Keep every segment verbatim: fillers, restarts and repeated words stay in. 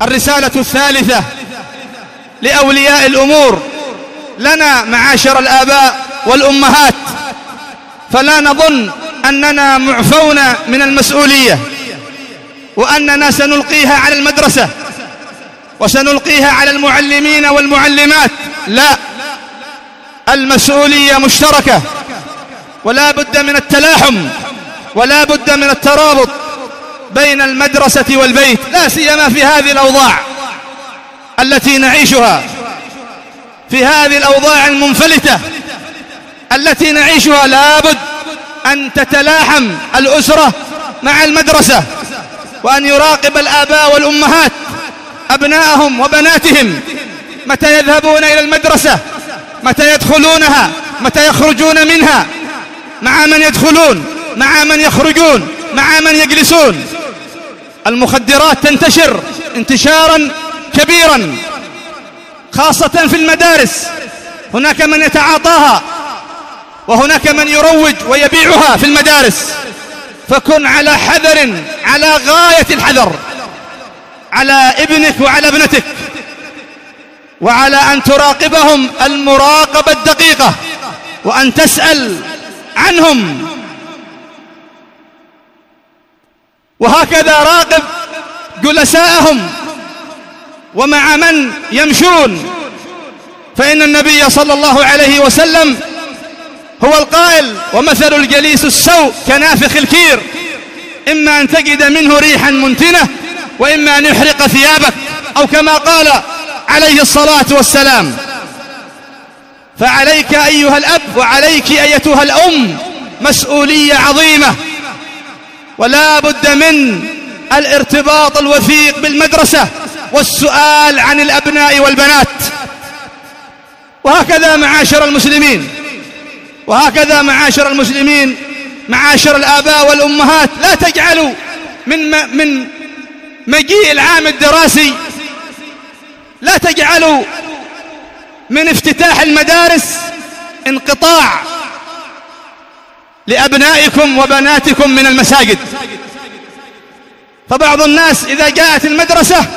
الرسالة الثالثة لأولياء الأمور لنا معاشر الآباء والأمهات، فلا نظن أننا معفون من المسؤولية وأننا سنلقيها على المدرسة وسنلقيها على المعلمين والمعلمات. لا، المسؤولية مشتركة، ولا بد من التلاحم ولا بد من الترابط بين المدرسة والبيت، لا سيما في هذه الأوضاع التي نعيشها، في هذه الأوضاع المنفلتة التي نعيشها. لا بد أن تتلاحم الأسرة مع المدرسة، وأن يراقب الآباء والأمهات أبناءهم وبناتهم متى يذهبون إلى المدرسة، متى يدخلونها، متى يخرجون منها، مع من يدخلون، مع من يخرجون، مع من يجلسون. المخدرات تنتشر انتشارا كبيرا خاصة في المدارس، هناك من يتعاطاها وهناك من يروج ويبيعها في المدارس، فكن على حذر، على غاية الحذر على ابنك وعلى ابنتك، وعلى أن تراقبهم المراقبة الدقيقة، وأن تسأل عنهم، وهكذا راقب جلساءهم ومع من يمشون، فإن النبي صلى الله عليه وسلم هو القائل: ومثل الجليس السوء كنافخ الكير، إما أن تجد منه ريحا منتنة وإما أن يحرق ثيابك، أو كما قال عليه الصلاة والسلام. فعليك أيها الأب وعليك أيتها الأم مسؤولية عظيمة، ولا بد من الارتباط الوثيق بالمدرسة والسؤال عن الأبناء والبنات. وهكذا معاشر المسلمين وهكذا معاشر المسلمين معاشر الآباء والأمهات، لا تجعلوا من من مجيء العام الدراسي، لا تجعلوا من افتتاح المدارس انقطاع لأبنائكم وبناتكم من المساجد. فبعض الناس إذا جاءت المدرسة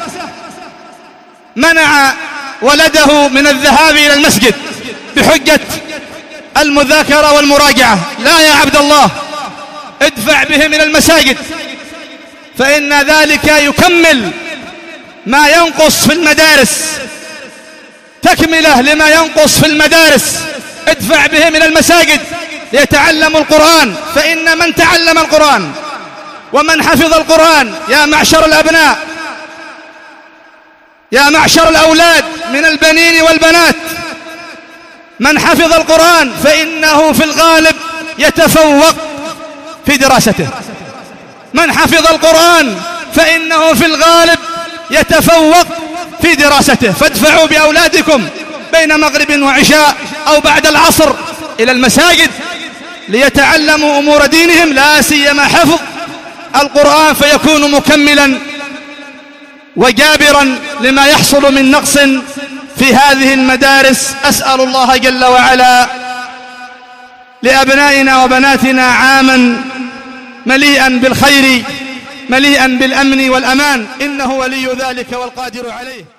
منع ولده من الذهاب إلى المسجد بحجة المذاكرة والمراجعة. لا يا عبد الله، ادفع بهم إلى المساجد، فإن ذلك يكمل ما ينقص في المدارس، تكملة لما ينقص في المدارس. ادفع بهم إلى المساجد ليتعلموا القرآن، فإن من تعلم القرآن ومن حفظ القرآن يا معشر الأبناء، يا معشر الأولاد من البنين والبنات، من حفظ القرآن فإنه في الغالب يتفوق في دراسته. من حفظ القرآن فإنه في الغالب يتفوق في دراسته. فادفعوا بأولادكم بين مغرب وعشاء أو بعد العصر إلى المساجد ليتعلموا أمور دينهم، لا سيما حفظ القرآن، فيكون مكملا وجابرا لما يحصل من نقص في هذه المدارس. أسأل الله جل وعلا لأبنائنا وبناتنا عاما مليئا بالخير مليئا بالأمن والأمان، إنه ولي ذلك والقادر عليه.